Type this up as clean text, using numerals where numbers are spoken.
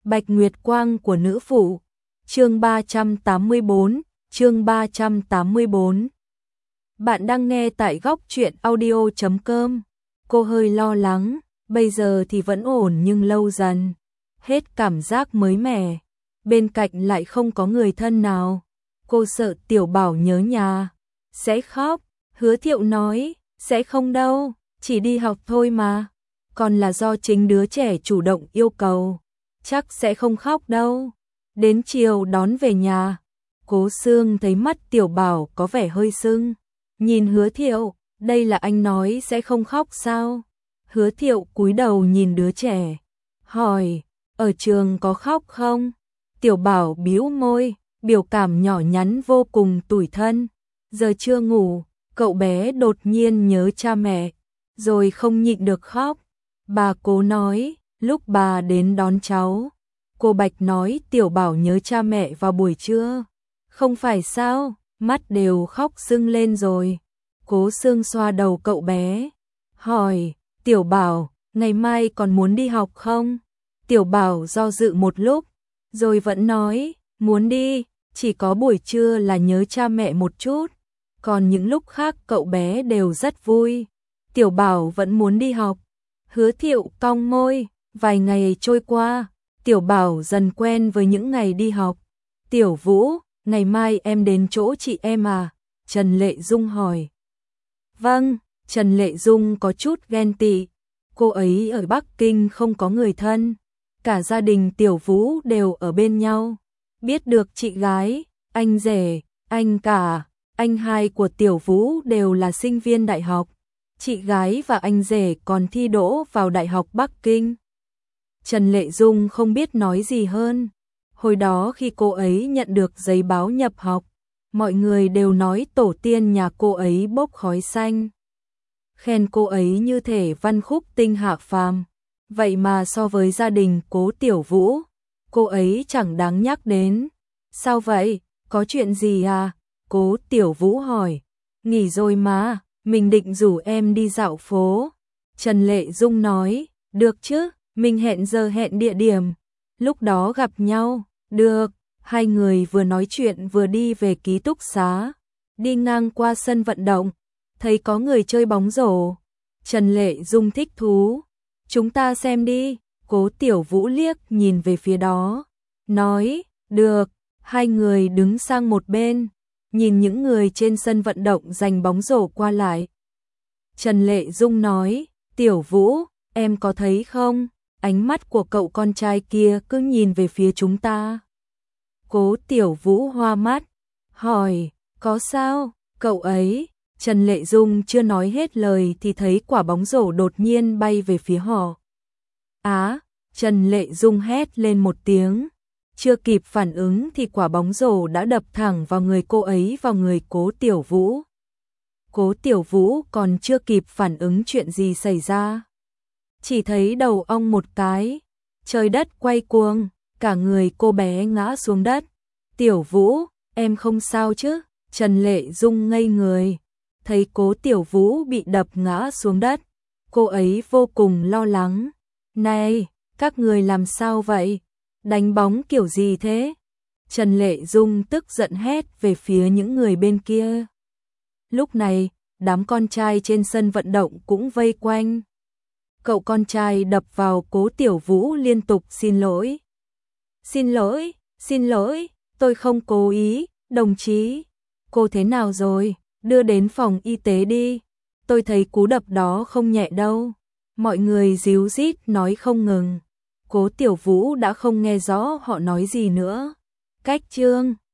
Bạch Nguyệt Quang của nữ phụ. Chương 384, chương 384. Bạn đang nghe tại góc truyện audio.com. Cô hơi lo lắng, bây giờ thì vẫn ổn nhưng lâu dần hết cảm giác mới mẻ, bên cạnh lại không có người thân nào. Cô sợ Tiểu Bảo nhớ nhà, sẽ khóc. Hứa Thiệu nói, sẽ không đâu, chỉ đi học thôi mà, còn là do chính đứa trẻ chủ động yêu cầu, chắc sẽ không khóc đâu. Đến chiều đón về nhà, Cố Sương thấy mắt Tiểu Bảo có vẻ hơi sưng, nhìn Hứa Thiệu, đây là anh nói sẽ không khóc sao? Hứa Thiệu cúi đầu nhìn đứa trẻ, hỏi, ở trường có khóc không? Tiểu Bảo bĩu môi, biểu cảm nhỏ nhắn vô cùng tủi thân. Giờ chưa ngủ, cậu bé đột nhiên nhớ cha mẹ, rồi không nhịn được khóc. Bà Cố nói, lúc bà đến đón cháu, cô Bạch nói Tiểu Bảo nhớ cha mẹ vào buổi trưa. Không phải sao, mắt đều khóc sưng lên rồi. Cố Sương xoa đầu cậu bé, hỏi, Tiểu Bảo, ngày mai còn muốn đi học không? Tiểu Bảo do dự một lúc, rồi vẫn nói, muốn đi, chỉ có buổi trưa là nhớ cha mẹ một chút, còn những lúc khác cậu bé đều rất vui. Tiểu Bảo vẫn muốn đi học. Hứa Thiệu cong môi, vài ngày trôi qua, Tiểu Bảo dần quen với những ngày đi học. Tiểu Vũ, ngày mai em đến chỗ chị em à? Trần Lệ Dung hỏi. Vâng, Trần Lệ Dung có chút ghen tị, cô ấy ở Bắc Kinh không có người thân, cả gia đình Tiểu Vũ đều ở bên nhau. Biết được chị gái, anh rể, anh cả, anh hai của Tiểu Vũ đều là sinh viên đại học. Chị gái và anh rể còn thi đỗ vào Đại học Bắc Kinh. Trần Lệ Dung không biết nói gì hơn. Hồi đó khi cô ấy nhận được giấy báo nhập học, mọi người đều nói tổ tiên nhà cô ấy bốc khói xanh, khen cô ấy như thể văn khúc tinh hạ phàm. Vậy mà so với gia đình Cố Tiểu Vũ, cô ấy chẳng đáng nhắc đến. Sao vậy? Có chuyện gì à? Cố Tiểu Vũ hỏi. Nghỉ rồi mà, mình định rủ em đi dạo phố. Trần Lệ Dung nói, được chứ, mình hẹn giờ hẹn địa điểm, lúc đó gặp nhau. Được, hai người vừa nói chuyện vừa đi về ký túc xá, đi ngang qua sân vận động, thấy có người chơi bóng rổ. Trần Lệ Dung thích thú, chúng ta xem đi. Cố Tiểu Vũ liếc nhìn về phía đó, nói, được. Hai người đứng sang một bên, nhìn những người trên sân vận động giành bóng rổ qua lại. Trần Lệ Dung nói, Tiểu Vũ, em có thấy không? Ánh mắt của cậu con trai kia cứ nhìn về phía chúng ta. Cố Tiểu Vũ hoa mắt, hỏi, có sao? Cậu ấy. Trần Lệ Dung chưa nói hết lời thì thấy quả bóng rổ đột nhiên bay về phía họ. Á, Trần Lệ Dung hét lên một tiếng. Chưa kịp phản ứng thì quả bóng rổ đã đập thẳng vào người cô ấy, vào người Cố Tiểu Vũ. Cố Tiểu Vũ còn chưa kịp phản ứng chuyện gì xảy ra, chỉ thấy đầu ong một cái, trời đất quay cuồng, cả người cô bé ngã xuống đất. Tiểu Vũ, em không sao chứ? Trần Lệ Dung ngây người, thấy Cố Tiểu Vũ bị đập ngã xuống đất, cô ấy vô cùng lo lắng. Này, các người làm sao vậy? Đánh bóng kiểu gì thế? Trần Lệ Dung tức giận hét về phía những người bên kia. Lúc này, đám con trai trên sân vận động cũng vây quanh. Cậu con trai đập vào Cố Tiểu Vũ liên tục xin lỗi. Xin lỗi, tôi không cố ý, đồng chí. Cô thế nào rồi? Đưa đến phòng y tế đi. Tôi thấy cú đập đó không nhẹ đâu. Mọi người ríu rít nói không ngừng. Cố Tiểu Vũ đã không nghe rõ họ nói gì nữa. Cách chương